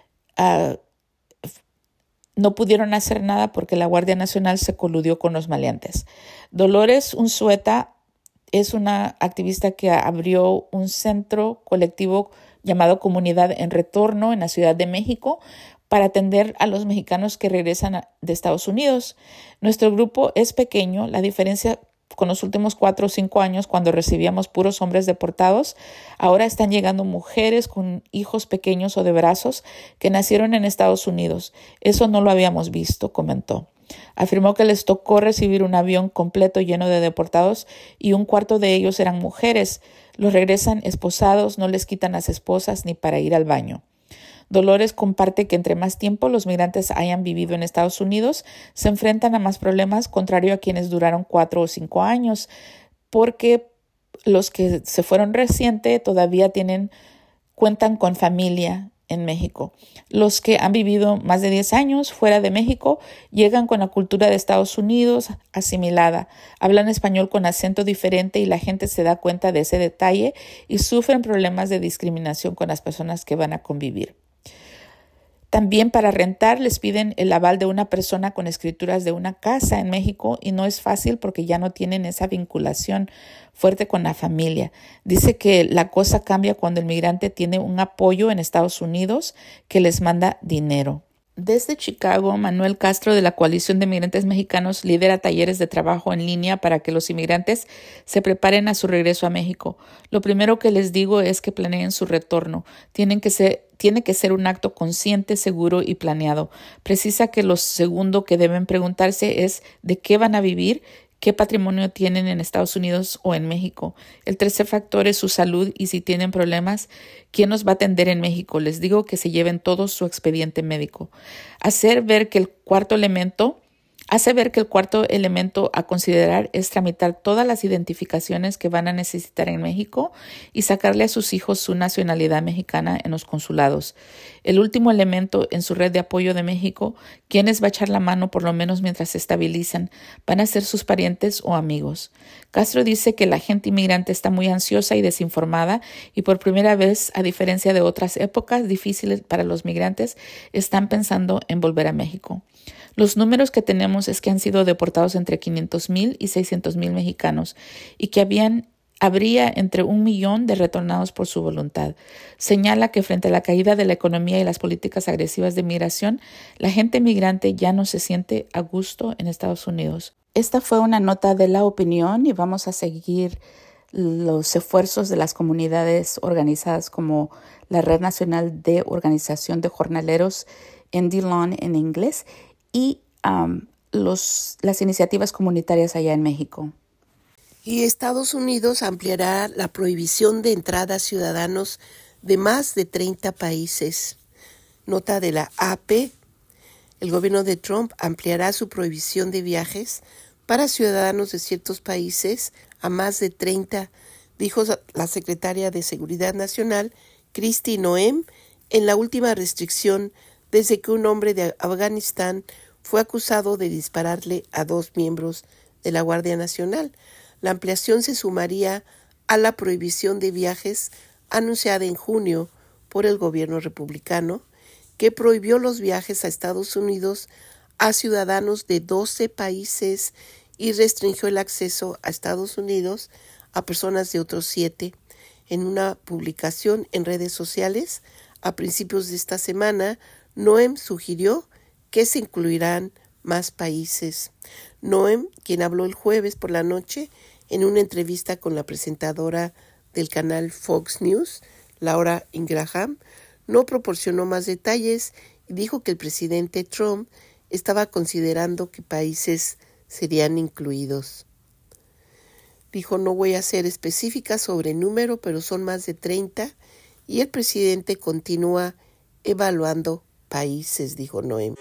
no pudieron hacer nada porque la Guardia Nacional se coludió con los maleantes. Dolores Unzueta es una activista que abrió un centro colectivo llamado Comunidad en Retorno en la Ciudad de México para atender a los mexicanos que regresan de Estados Unidos. Nuestro grupo es pequeño, la diferencia con los últimos 4 o 5 años, cuando recibíamos puros hombres deportados, ahora están llegando mujeres con hijos pequeños o de brazos que nacieron en Estados Unidos. Eso no lo habíamos visto, comentó. Afirmó que les tocó recibir un avión completo lleno de deportados y un cuarto de ellos eran mujeres. Los regresan esposados, no les quitan las esposas ni para ir al baño. Dolores comparte que entre más tiempo los migrantes hayan vivido en Estados Unidos, se enfrentan a más problemas, contrario a quienes duraron 4 o 5 años, porque los que se fueron reciente todavía cuentan con familia en México. Los que han vivido más de 10 años fuera de México llegan con la cultura de Estados Unidos asimilada, hablan español con acento diferente y la gente se da cuenta de ese detalle y sufren problemas de discriminación con las personas que van a convivir. También para rentar les piden el aval de una persona con escrituras de una casa en México y no es fácil porque ya no tienen esa vinculación fuerte con la familia. Dice que la cosa cambia cuando el migrante tiene un apoyo en Estados Unidos que les manda dinero. Desde Chicago, Manuel Castro de la Coalición de Migrantes Mexicanos lidera talleres de trabajo en línea para que los inmigrantes se preparen a su regreso a México. Lo primero que les digo es que planeen su retorno. Tiene que ser un acto consciente, seguro y planeado. Precisa que lo segundo que deben preguntarse es de qué van a vivir, qué patrimonio tienen en Estados Unidos o en México. El tercer factor es su salud y si tienen problemas, ¿quién los va a atender en México? Les digo que se lleven todo su expediente médico. Hace ver que el cuarto elemento a considerar es tramitar todas las identificaciones que van a necesitar en México y sacarle a sus hijos su nacionalidad mexicana en los consulados. El último elemento en su red de apoyo de México, ¿quiénes va a echar la mano por lo menos mientras se estabilizan? Van a ser sus parientes o amigos. Castro dice que la gente inmigrante está muy ansiosa y desinformada y por primera vez, a diferencia de otras épocas difíciles para los migrantes, están pensando en volver a México. Los números que tenemos es que han sido deportados entre 500,000 y 600,000 mexicanos y que habría entre 1,000,000 de retornados por su voluntad. Señala que frente a la caída de la economía y las políticas agresivas de migración, la gente migrante ya no se siente a gusto en Estados Unidos. Esta fue una nota de La Opinión y vamos a seguir los esfuerzos de las comunidades organizadas como la Red Nacional de Organización de Jornaleros en Dillon en inglés y las iniciativas comunitarias allá en México. Y Estados Unidos ampliará la prohibición de entrada a ciudadanos de más de 30 países. Nota de la AP. El gobierno de Trump ampliará su prohibición de viajes para ciudadanos de ciertos países a más de 30, dijo la secretaria de Seguridad Nacional, Kristi Noem, en la última restricción desde que un hombre de Afganistán fue acusado de dispararle a 2 miembros de la Guardia Nacional. La ampliación se sumaría a la prohibición de viajes anunciada en junio por el gobierno republicano, que prohibió los viajes a Estados Unidos a ciudadanos de 12 países y restringió el acceso a Estados Unidos a personas de otros 7. En una publicación en redes sociales a principios de esta semana, Noem sugirió que se incluirán más países. Noem, quien habló el jueves por la noche en una entrevista con la presentadora del canal Fox News, Laura Ingraham, no proporcionó más detalles y dijo que el presidente Trump estaba considerando qué países serían incluidos. Dijo, no voy a ser específica sobre el número, pero son más de 30 y el presidente continúa evaluando países, dijo Noem.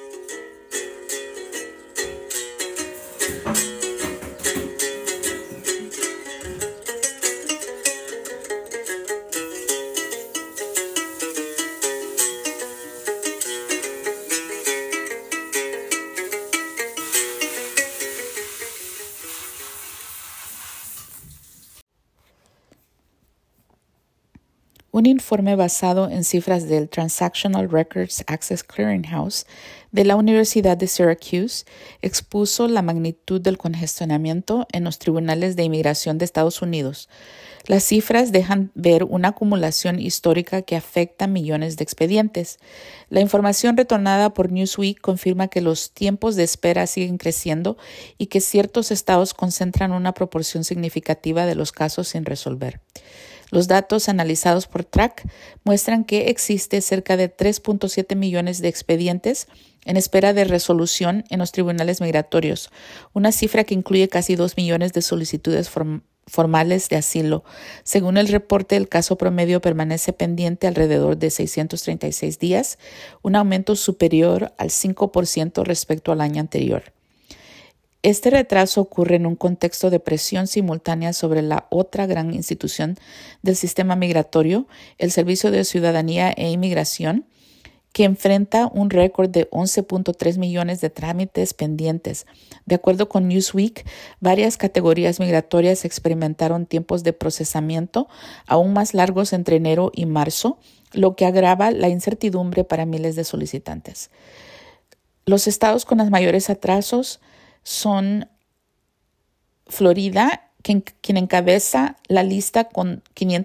Un informe basado en cifras del Transactional Records Access Clearinghouse de la Universidad de Syracuse expuso la magnitud del congestionamiento en los tribunales de inmigración de Estados Unidos. Las cifras dejan ver una acumulación histórica que afecta millones de expedientes. La información retornada por Newsweek confirma que los tiempos de espera siguen creciendo y que ciertos estados concentran una proporción significativa de los casos sin resolver. Los datos analizados por Track muestran que existe cerca de 3.7 millones de expedientes en espera de resolución en los tribunales migratorios, una cifra que incluye casi 2 millones de solicitudes formales de asilo. Según el reporte, el caso promedio permanece pendiente alrededor de 636 días, un aumento superior al 5% respecto al año anterior. Este retraso ocurre en un contexto de presión simultánea sobre la otra gran institución del sistema migratorio, el Servicio de Ciudadanía e Inmigración, que enfrenta un récord de 11.3 millones de trámites pendientes. De acuerdo con Newsweek, varias categorías migratorias experimentaron tiempos de procesamiento aún más largos entre enero y marzo, lo que agrava la incertidumbre para miles de solicitantes. Los estados con los mayores atrasos son Florida, quien encabeza la lista con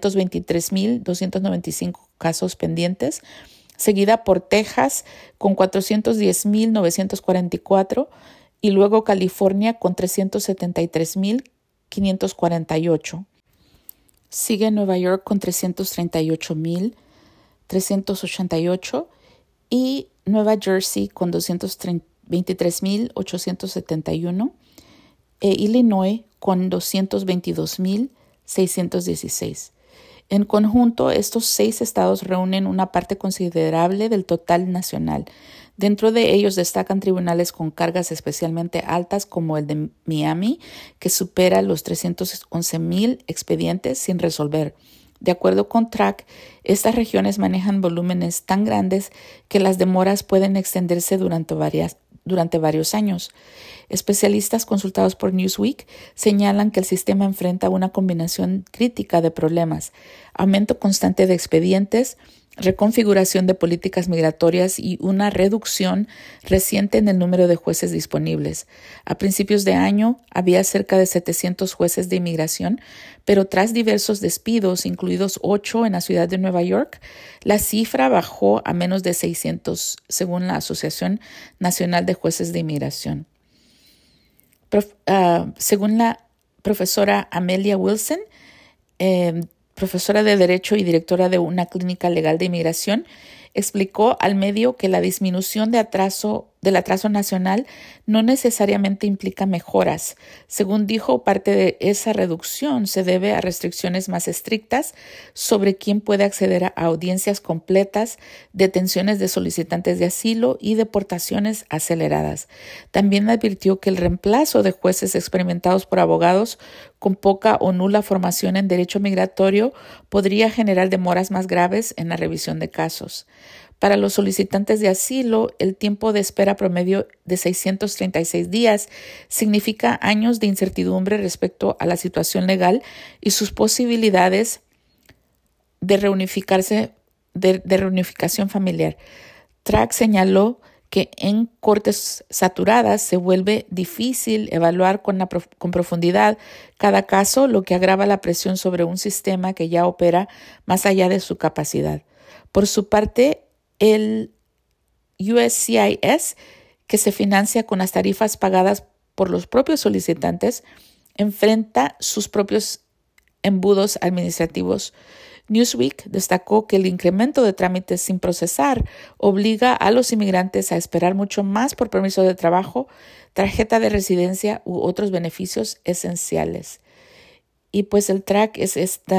523,295 casos pendientes, seguida por Texas con 410,944 y luego California con 373,548. Sigue Nueva York con 338,388 y Nueva Jersey con 223,871 e Illinois con 222,616. En conjunto, estos 6 estados reúnen una parte considerable del total nacional. Dentro de ellos destacan tribunales con cargas especialmente altas como el de Miami, que supera los 311,000 expedientes sin resolver. De acuerdo con Track, estas regiones manejan volúmenes tan grandes que las demoras pueden extenderse durante varios años. Especialistas consultados por Newsweek señalan que el sistema enfrenta una combinación crítica de problemas: aumento constante de expedientes, reconfiguración de políticas migratorias y una reducción reciente en el número de jueces disponibles. A principios de año había cerca de 700 jueces de inmigración, pero tras diversos despidos, incluidos 8 en la ciudad de Nueva York, la cifra bajó a menos de 600, según la Asociación Nacional de Jueces de Inmigración. Según la profesora Amelia Wilson, profesora de Derecho y directora de una clínica legal de inmigración, explicó al medio que la disminución del atraso nacional no necesariamente implica mejoras. Según dijo, parte de esa reducción se debe a restricciones más estrictas sobre quién puede acceder a audiencias completas, detenciones de solicitantes de asilo y deportaciones aceleradas. También advirtió que el reemplazo de jueces experimentados por abogados con poca o nula formación en derecho migratorio podría generar demoras más graves en la revisión de casos. Para los solicitantes de asilo, el tiempo de espera promedio de 636 días significa años de incertidumbre respecto a la situación legal y sus posibilidades de reunificación familiar. Track señaló que en cortes saturadas se vuelve difícil evaluar con profundidad cada caso, lo que agrava la presión sobre un sistema que ya opera más allá de su capacidad. Por su parte, el USCIS, que se financia con las tarifas pagadas por los propios solicitantes, enfrenta sus propios embudos administrativos. Newsweek destacó que el incremento de trámites sin procesar obliga a los inmigrantes a esperar mucho más por permiso de trabajo, tarjeta de residencia u otros beneficios esenciales. Y pues el Track es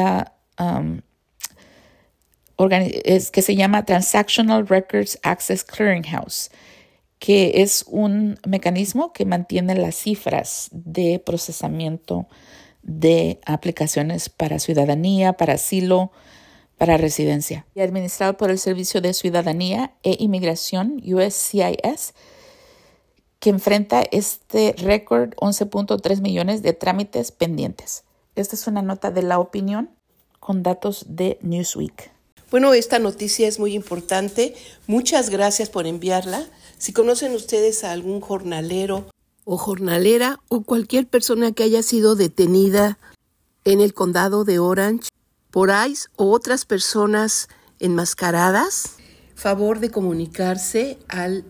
que se llama Transactional Records Access Clearinghouse, que es un mecanismo que mantiene las cifras de procesamiento de aplicaciones para ciudadanía, para asilo, para residencia. Y administrado por el Servicio de Ciudadanía e Inmigración, USCIS, que enfrenta este récord 11.3 millones de trámites pendientes. Esta es una nota de La Opinión con datos de Newsweek. Bueno, esta noticia es muy importante. Muchas gracias por enviarla. Si conocen ustedes a algún jornalero o jornalera o cualquier persona que haya sido detenida en el condado de Orange por ICE o otras personas enmascaradas, favor de comunicarse al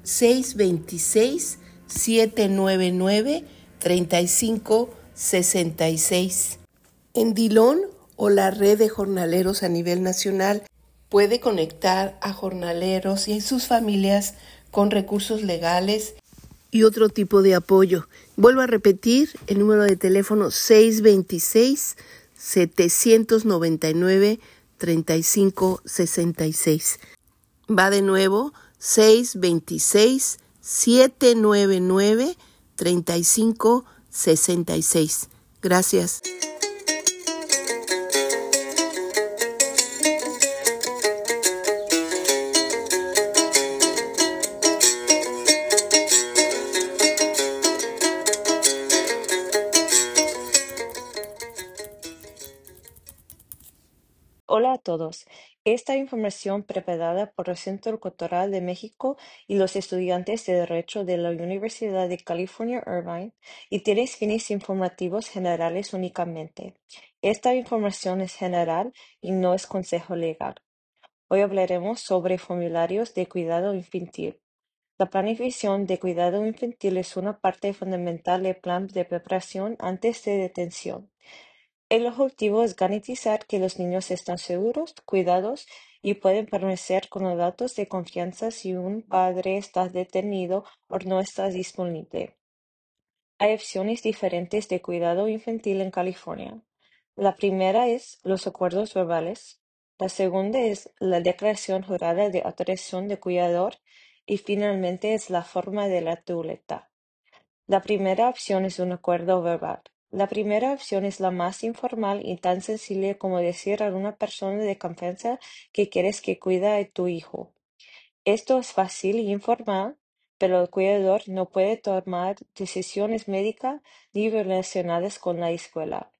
626-799-3566. En Dillon o la red de jornaleros a nivel nacional puede conectar a jornaleros y sus familias con recursos legales y otro tipo de apoyo. Vuelvo a repetir el número de teléfono 626-799-3566. Va de nuevo, 626-799-3566. Gracias. Hola a todos. Esta información preparada por el Centro Cultural de México y los estudiantes de Derecho de la Universidad de California, Irvine, y tiene fines informativos generales únicamente. Esta información es general y no es consejo legal. Hoy hablaremos sobre formularios de cuidado infantil. La planificación de cuidado infantil es una parte fundamental del plan de preparación antes de detención. El objetivo es garantizar que los niños están seguros, cuidados y pueden permanecer con los datos de confianza si un padre está detenido o no está disponible. Hay opciones diferentes de cuidado infantil en California. La primera es los acuerdos verbales. La segunda es la declaración jurada de autorización de cuidador y finalmente es la forma de la tuleta. La primera opción es un acuerdo verbal. La primera opción es la más informal y tan sencilla como decir a una persona de confianza que quieres que cuide a tu hijo. Esto es fácil y informal, pero el cuidador no puede tomar decisiones médicas ni relacionadas con la escuela.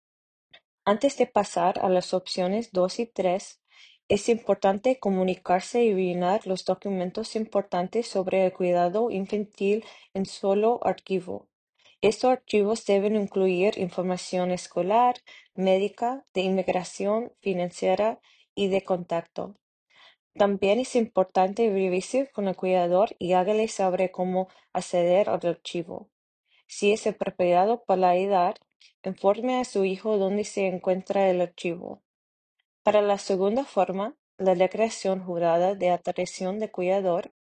Antes de pasar a las opciones 2 y 3, es importante comunicarse y llenar los documentos importantes sobre el cuidado infantil en solo archivo. Estos archivos deben incluir información escolar, médica, de inmigración, financiera y de contacto. También es importante revisar con el cuidador y hágale saber cómo acceder al archivo. Si es apropiado para la edad, informe a su hijo dónde se encuentra el archivo. Para la segunda forma, la declaración jurada de autorización de cuidador.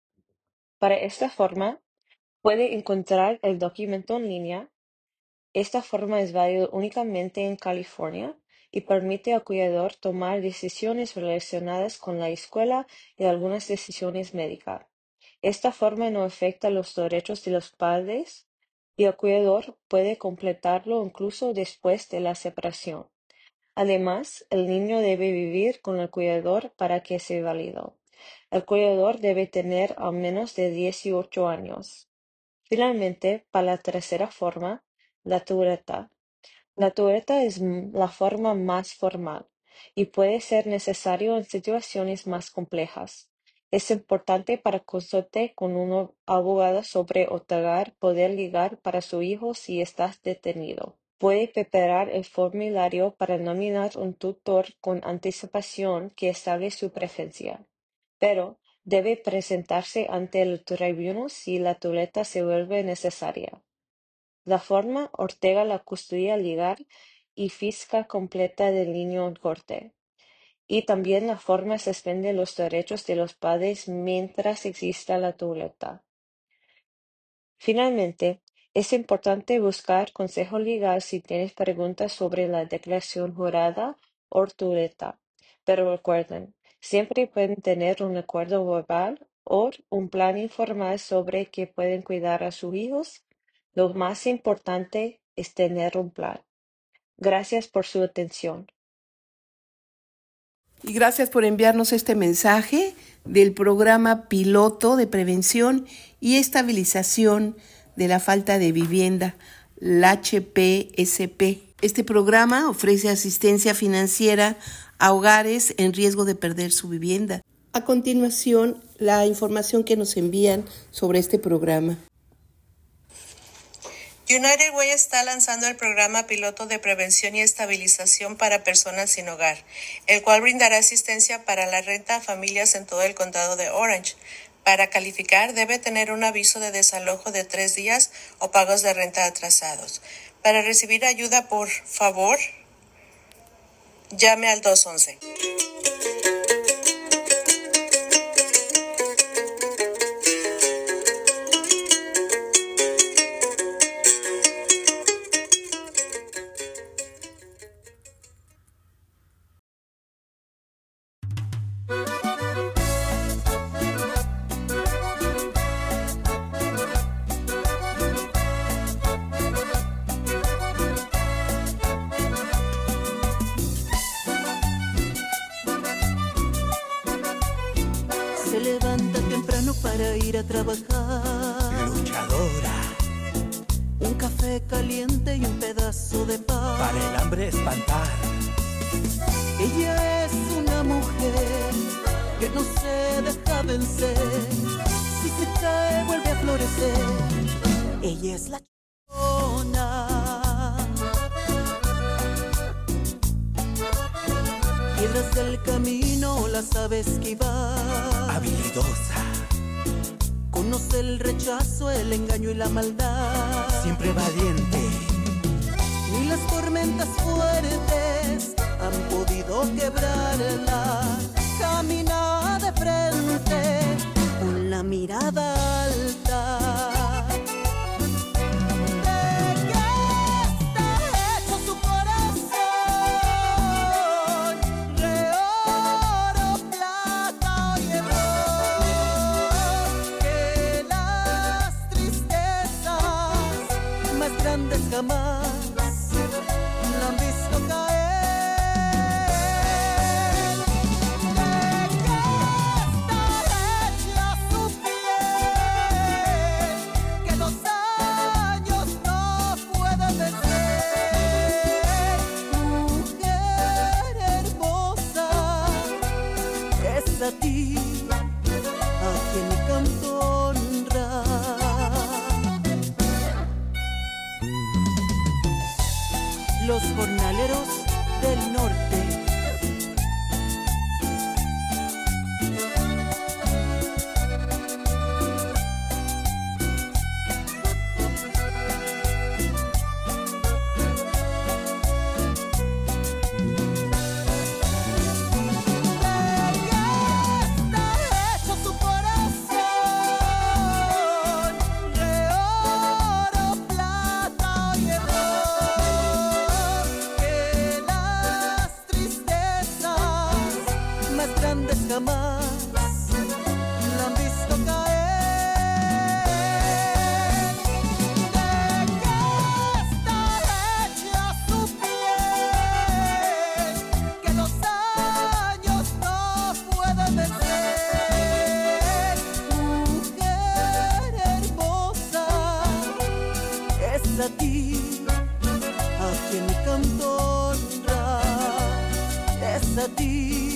Para esta forma, puede encontrar el documento en línea. Esta forma es válida únicamente en California y permite al cuidador tomar decisiones relacionadas con la escuela y algunas decisiones médicas. Esta forma no afecta los derechos de los padres y el cuidador puede completarlo incluso después de la separación. Además, el niño debe vivir con el cuidador para que sea válido. El cuidador debe tener al menos de 18 años. Finalmente, para la tercera forma, la tuleta. La tuleta es la forma más formal y puede ser necesario en situaciones más complejas. Es importante para consultar con un abogado sobre otorgar poder legal para su hijo si está detenido. Puede preparar el formulario para nominar un tutor con anticipación que establece su preferencia, pero debe presentarse ante el tribunal si la tuleta se vuelve necesaria. La forma otorga la custodia legal y física completa del niño en corte, y también la forma suspende los derechos de los padres mientras exista la tuleta. Finalmente, es importante buscar consejo legal si tienes preguntas sobre la declaración jurada o tuleta, pero recuerden, siempre pueden tener un acuerdo verbal o un plan informal sobre que pueden cuidar a sus hijos. Lo más importante es tener un plan. Gracias por su atención. Y gracias por enviarnos este mensaje del programa piloto de prevención y estabilización de la falta de vivienda, el HPSP. Este programa ofrece asistencia financiera a hogares en riesgo de perder su vivienda. A continuación, la información que nos envían sobre este programa. United Way está lanzando el programa piloto de prevención y estabilización para personas sin hogar, el cual brindará asistencia para la renta a familias en todo el condado de Orange. Para calificar, debe tener un aviso de desalojo de 3 días o pagos de renta atrasados. Para recibir ayuda, por favor, llame al 211. Se levanta temprano para ir a trabajar. Luchadora. Un café caliente y un pedazo de pan. Para el hambre espantar. Ella es una mujer que no se deja vencer. Si se cae vuelve a florecer. Ella es la chona. Piedras del camino las sabe esquivar. Habilidosa. Conoce el rechazo, el engaño y la maldad. Siempre valiente. Ni las tormentas fuertes han podido quebrarla. Camina de frente con la mirada alta. Jamás la han visto caer. De que está hecha su piel, que los años no pueden vencer. Mujer hermosa, es a ti a quien mi canto honra. Los jornaleros del norte. Jamás la han visto caer. De que está hecha su piel, que los años no pueden vencer. Mujer hermosa, es a ti a quien mi canto honra. Es a ti